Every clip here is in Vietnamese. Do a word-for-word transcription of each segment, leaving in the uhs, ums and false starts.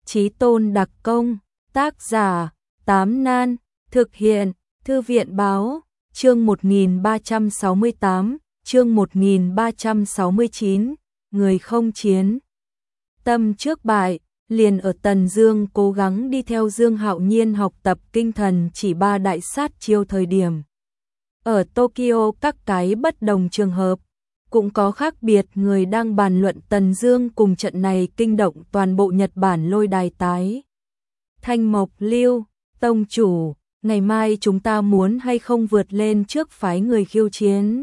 Chí Tôn đặc công, tác giả, Tám Nan, thực hiện, Thư viện báo, chương một nghìn ba trăm sáu mươi tám, chương một nghìn ba trăm sáu mươi chín, người không chiến. Tâm trước bại, liền ở Tần Dương cố gắng đi theo Dương Hạo Nhiên học tập kinh thần chỉ ba đại sát chiêu thời điểm. Ở Tokyo các cái bất đồng trường hợp, cũng có khác biệt người đang bàn luận Tần Dương cùng trận này kinh động toàn bộ Nhật Bản lôi đài tái. Thanh Mộc Lưu, tông chủ, ngày mai chúng ta muốn hay không vượt lên trước phái người khiêu chiến?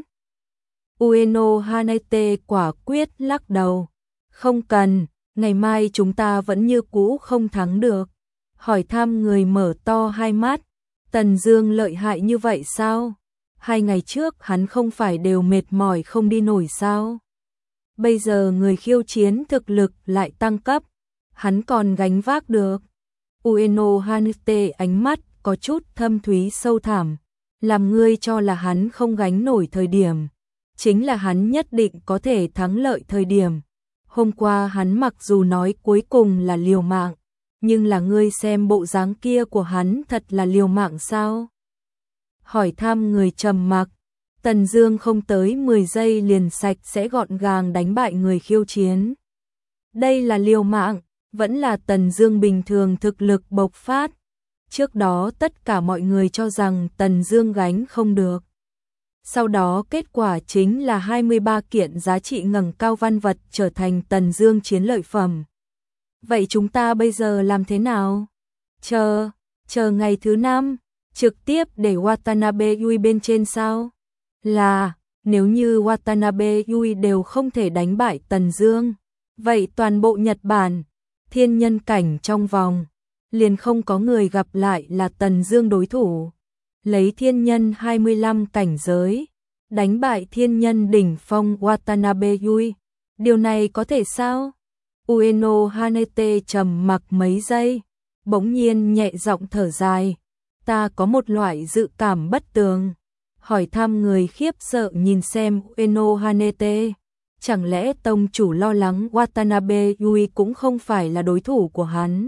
Ueno Hanete quả quyết lắc đầu. Không cần, ngày mai chúng ta vẫn như cũ không thắng được. Hỏi thăm người mở to hai mắt, Tần Dương lợi hại như vậy sao? Hai ngày trước hắn không phải đều mệt mỏi không đi nổi sao? Bây giờ người khiêu chiến thực lực lại tăng cấp, hắn còn gánh vác được. Ueno Hanete ánh mắt có chút thâm thúy sâu thẳm, làm ngươi cho là hắn không gánh nổi thời điểm, chính là hắn nhất định có thể thắng lợi thời điểm. Hôm qua hắn mặc dù nói cuối cùng là liều mạng, nhưng là ngươi xem bộ dáng kia của hắn thật là liều mạng sao? Hỏi thăm người trầm mặc, Tần Dương không tới mười giây liền sạch sẽ gọn gàng đánh bại người khiêu chiến. Đây là liều mạng, vẫn là Tần Dương bình thường thực lực bộc phát. Trước đó tất cả mọi người cho rằng Tần Dương gánh không được. Sau đó kết quả chính là hai mươi ba kiện giá trị ngẩng cao văn vật trở thành Tần Dương chiến lợi phẩm. Vậy chúng ta bây giờ làm thế nào? Chờ, chờ ngày thứ năm, trực tiếp để Watanabe Yui bên trên sao? Là, nếu như Watanabe Yui đều không thể đánh bại Tần Dương, vậy toàn bộ Nhật Bản, thiên nhân cảnh trong vòng, liền không có người gặp lại là Tần Dương đối thủ. Lấy thiên nhân hai mươi lăm cảnh giới, đánh bại thiên nhân đỉnh phong Watanabe Yui, điều này có thể sao? Ueno Hanete trầm mặc mấy giây, bỗng nhiên nhẹ giọng thở dài, ta có một loại dự cảm bất tường. Hỏi thăm người khiếp sợ nhìn xem Ueno Hanete, chẳng lẽ tông chủ lo lắng Watanabe Yui cũng không phải là đối thủ của hắn?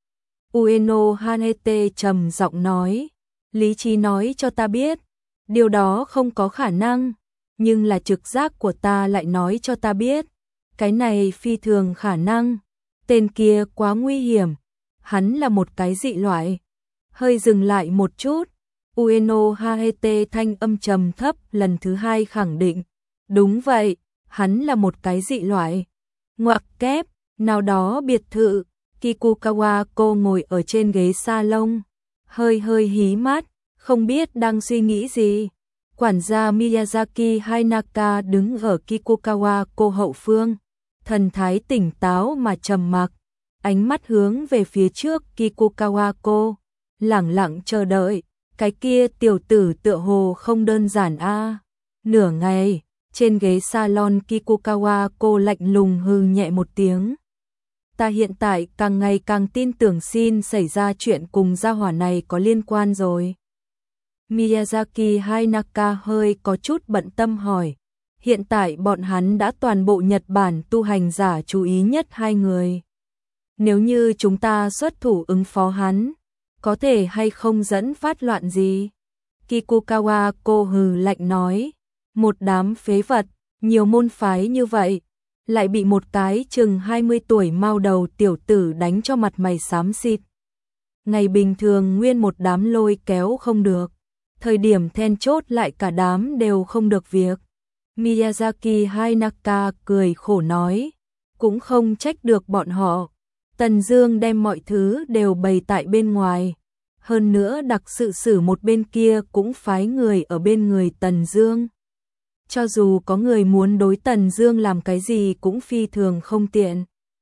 Ueno Hanete trầm giọng nói, lý trí nói cho ta biết, điều đó không có khả năng, nhưng là trực giác của ta lại nói cho ta biết, cái này phi thường khả năng, tên kia quá nguy hiểm, hắn là một cái dị loại. Hơi dừng lại một chút, Ueno Hanete thanh âm trầm thấp lần thứ hai khẳng định, đúng vậy, hắn là một cái dị loại. Ngoặc kép, nào đó biệt thự, Kikukawa cô ngồi ở trên ghế salon, hơi hơi hí mắt, không biết đang suy nghĩ gì. Quản gia Miyazaki Hainaka đứng ở Kikukawa cô hậu phương, thần thái tỉnh táo mà trầm mặc, ánh mắt hướng về phía trước Kikukawa cô, lẳng lặng chờ đợi. Cái kia tiểu tử tựa hồ không đơn giản a. Nửa ngày, trên ghế salon Kikukawa cô lạnh lùng hừ nhẹ một tiếng. Ta hiện tại càng ngày càng tin tưởng xin xảy ra chuyện cùng gia hỏa này có liên quan rồi. Miyazaki Hainaka hơi có chút bận tâm hỏi, hiện tại bọn hắn đã toàn bộ Nhật Bản tu hành giả chú ý nhất hai người. Nếu như chúng ta xuất thủ ứng phó hắn, có thể hay không dẫn phát loạn gì? Kikukawa cô hừ lạnh nói, một đám phế vật, nhiều môn phái như vậy, lại bị một cái chừng hai mươi tuổi mao đầu tiểu tử đánh cho mặt mày xám xịt. Ngày bình thường nguyên một đám lôi kéo không được, thời điểm then chốt lại cả đám đều không được việc. Miyazaki Hainaka cười khổ nói, cũng không trách được bọn họ. Tần Dương đem mọi thứ đều bày tại bên ngoài, hơn nữa đặc sự sử một bên kia cũng phái người ở bên người Tần Dương. Cho dù có người muốn đối Tần Dương làm cái gì cũng phi thường không tiện.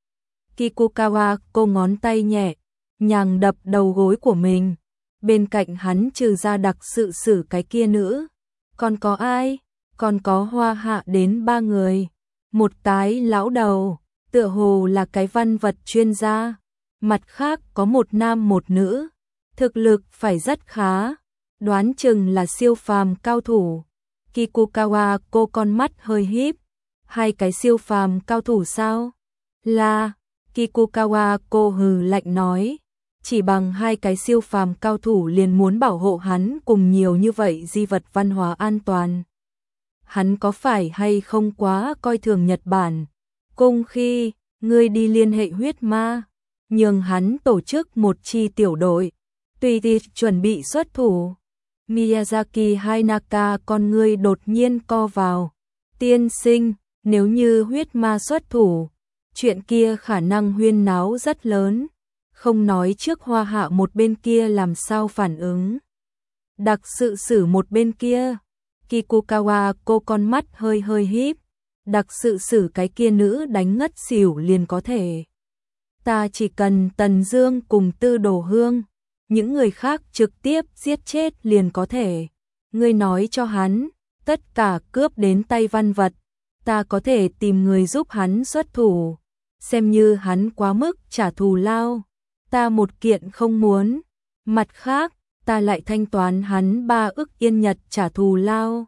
Kikukawa cô ngón tay nhẹ, nhàng đập đầu gối của mình. Bên cạnh hắn trừ ra đặc sự sử cái kia nữ, còn có ai? Còn có Hoa Hạ đến ba người. Một cái lão đầu, tựa hồ là cái văn vật chuyên gia. Mặt khác có một nam một nữ, thực lực phải rất khá, đoán chừng là siêu phàm cao thủ. Kikukawa cô con mắt hơi híp, hai cái siêu phàm cao thủ sao? Là, Kikukawa cô hừ lạnh nói, chỉ bằng hai cái siêu phàm cao thủ liền muốn bảo hộ hắn cùng nhiều như vậy di vật văn hóa an toàn. Hắn có phải hay không quá coi thường Nhật Bản? Cung Khi, ngươi đi liên hệ huyết ma, nhường hắn tổ chức một chi tiểu đội, tùy thì chuẩn bị xuất thủ. Miyazaki Hainaka con ngươi đột nhiên co vào. Tiên sinh, nếu như huyết ma xuất thủ, chuyện kia khả năng huyên náo rất lớn, không nói trước Hoa Hạ một bên kia làm sao phản ứng. Đặc sự sử một bên kia, Kikukawa cô con mắt hơi hơi híp, đặc sự sử cái kia nữ đánh ngất xỉu liền có thể. Ta chỉ cần Tần Dương cùng Tư Đồ Hương, những người khác trực tiếp giết chết liền có thể. Ngươi nói cho hắn, tất cả cướp đến tay văn vật, ta có thể tìm người giúp hắn xuất thủ, xem như hắn quá mức trả thù lao, ta một kiện không muốn, mặt khác, ta lại thanh toán hắn ba ức yên Nhật trả thù lao.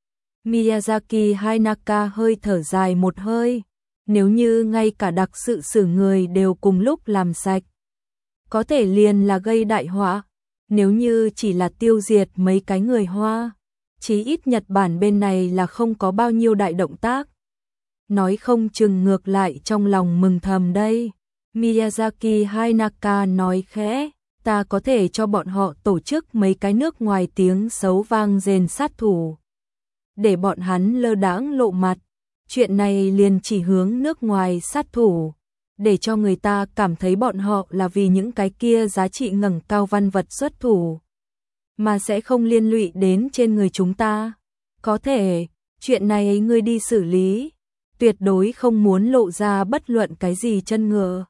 Miyazaki Hainaka hơi thở dài một hơi, nếu như ngay cả đặc sự sử người đều cùng lúc làm sạch, có thể liền là gây đại họa, nếu như chỉ là tiêu diệt mấy cái người Hoa, chí ít Nhật Bản bên này là không có bao nhiêu đại động tác. Nói không chừng ngược lại trong lòng mừng thầm đây. Miyazaki Hainaka nói khẽ, ta có thể cho bọn họ tổ chức mấy cái nước ngoài tiếng xấu vang rền sát thủ, để bọn hắn lơ đãng lộ mặt, chuyện này liền chỉ hướng nước ngoài sát thủ, để cho người ta cảm thấy bọn họ là vì những cái kia giá trị ngẩng cao văn vật xuất thủ, mà sẽ không liên lụy đến trên người chúng ta. Có thể, chuyện này ngươi đi xử lý, tuyệt đối không muốn lộ ra bất luận cái gì chân ngựa.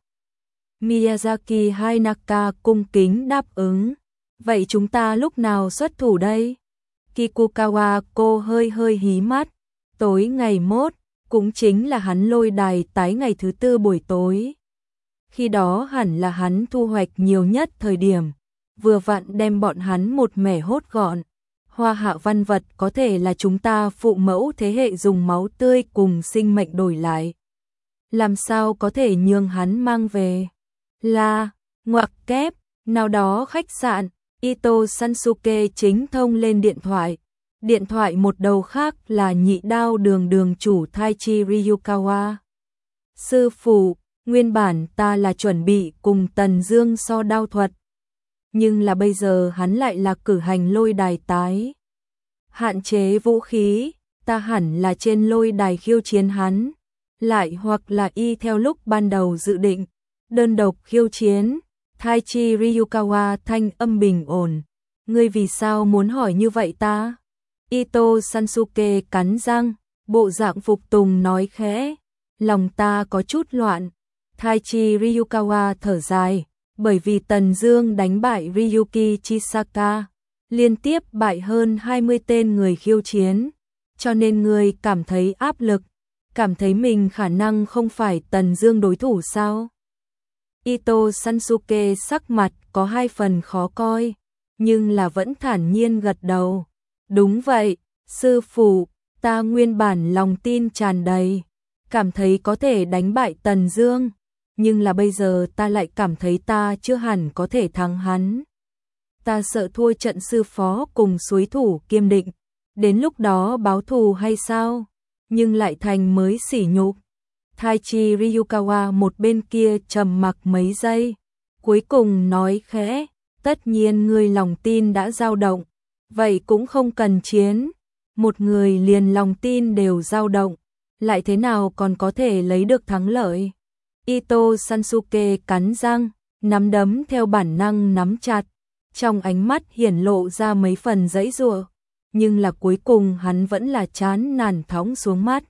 Miyazaki Hainaka cung kính đáp ứng. Vậy chúng ta lúc nào xuất thủ đây? Kikukawa cô hơi hơi hí mắt. Tối ngày mốt, cũng chính là hắn lôi đài tái ngày thứ tư buổi tối. Khi đó hẳn là hắn thu hoạch nhiều nhất thời điểm, vừa vặn đem bọn hắn một mẻ hốt gọn. Hoa Hạ văn vật có thể là chúng ta phụ mẫu thế hệ dùng máu tươi cùng sinh mệnh đổi lại. Làm sao có thể nhường hắn mang về? Là, ngoặc kép, nào đó khách sạn, Ito Sansuke chính thông lên điện thoại. Điện thoại một đầu khác là nhị đao đường đường chủ Taichi Ryukawa. Sư phụ, nguyên bản ta là chuẩn bị cùng Tần Dương so đao thuật, nhưng là bây giờ hắn lại là cử hành lôi đài tái. Hạn chế vũ khí, ta hẳn là trên lôi đài khiêu chiến hắn, lại hoặc là y theo lúc ban đầu dự định, đơn độc khiêu chiến. Taichi Ryukawa thanh âm bình ổn. Ngươi vì sao muốn hỏi như vậy ta? Ito Sansuke cắn răng, bộ dạng phục tùng nói khẽ. Lòng ta có chút loạn. Taichi Ryukawa thở dài, bởi vì Tần Dương đánh bại Ryuki Chisaka, liên tiếp bại hơn hai mươi tên người khiêu chiến, cho nên ngươi cảm thấy áp lực, cảm thấy mình khả năng không phải Tần Dương đối thủ sao? Ito Sansuke sắc mặt có hai phần khó coi, nhưng là vẫn thản nhiên gật đầu. Đúng vậy, sư phụ, ta nguyên bản lòng tin tràn đầy, cảm thấy có thể đánh bại Tần Dương, nhưng là bây giờ ta lại cảm thấy ta chưa hẳn có thể thắng hắn. Ta sợ thua trận sư phó cùng suối thủ Kiêm Định, đến lúc đó báo thù hay sao, nhưng lại thành mới sỉ nhục. Taichi Ryukawa một bên kia trầm mặc mấy giây, cuối cùng nói khẽ, tất nhiên ngươi lòng tin đã dao động, vậy cũng không cần chiến, một người liền lòng tin đều dao động, lại thế nào còn có thể lấy được thắng lợi. Ito Sansuke cắn răng, nắm đấm theo bản năng nắm chặt, trong ánh mắt hiển lộ ra mấy phần giãy giụa, nhưng là cuối cùng hắn vẫn là chán nản thõng xuống mắt.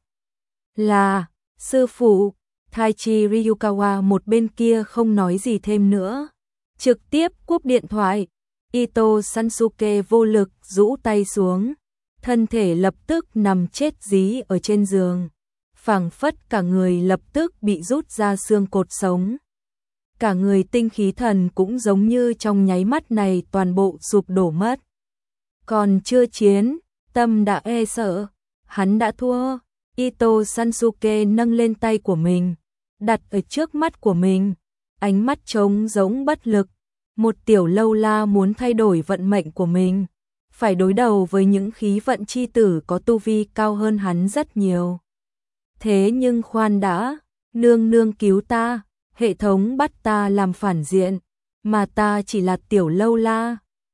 Là, sư phụ. Taichi Ryukawa một bên kia không nói gì thêm nữa, trực tiếp cúp điện thoại. Ito Sansuke vô lực rũ tay xuống, thân thể lập tức nằm chết dí ở trên giường, phảng phất cả người lập tức bị rút ra xương cột sống. Cả người tinh khí thần cũng giống như trong nháy mắt này toàn bộ sụp đổ mất. Còn chưa chiến, tâm đã e sợ, hắn đã thua. Ito Sansuke nâng lên tay của mình, đặt ở trước mắt của mình, ánh mắt trống rỗng bất lực. Một tiểu lâu la muốn thay đổi vận mệnh của mình, phải đối đầu với những khí vận chi tử có tu vi cao hơn hắn rất nhiều. Thế nhưng khoan đã, nương nương cứu ta, hệ thống bắt ta làm phản diện, mà ta chỉ là tiểu lâu la,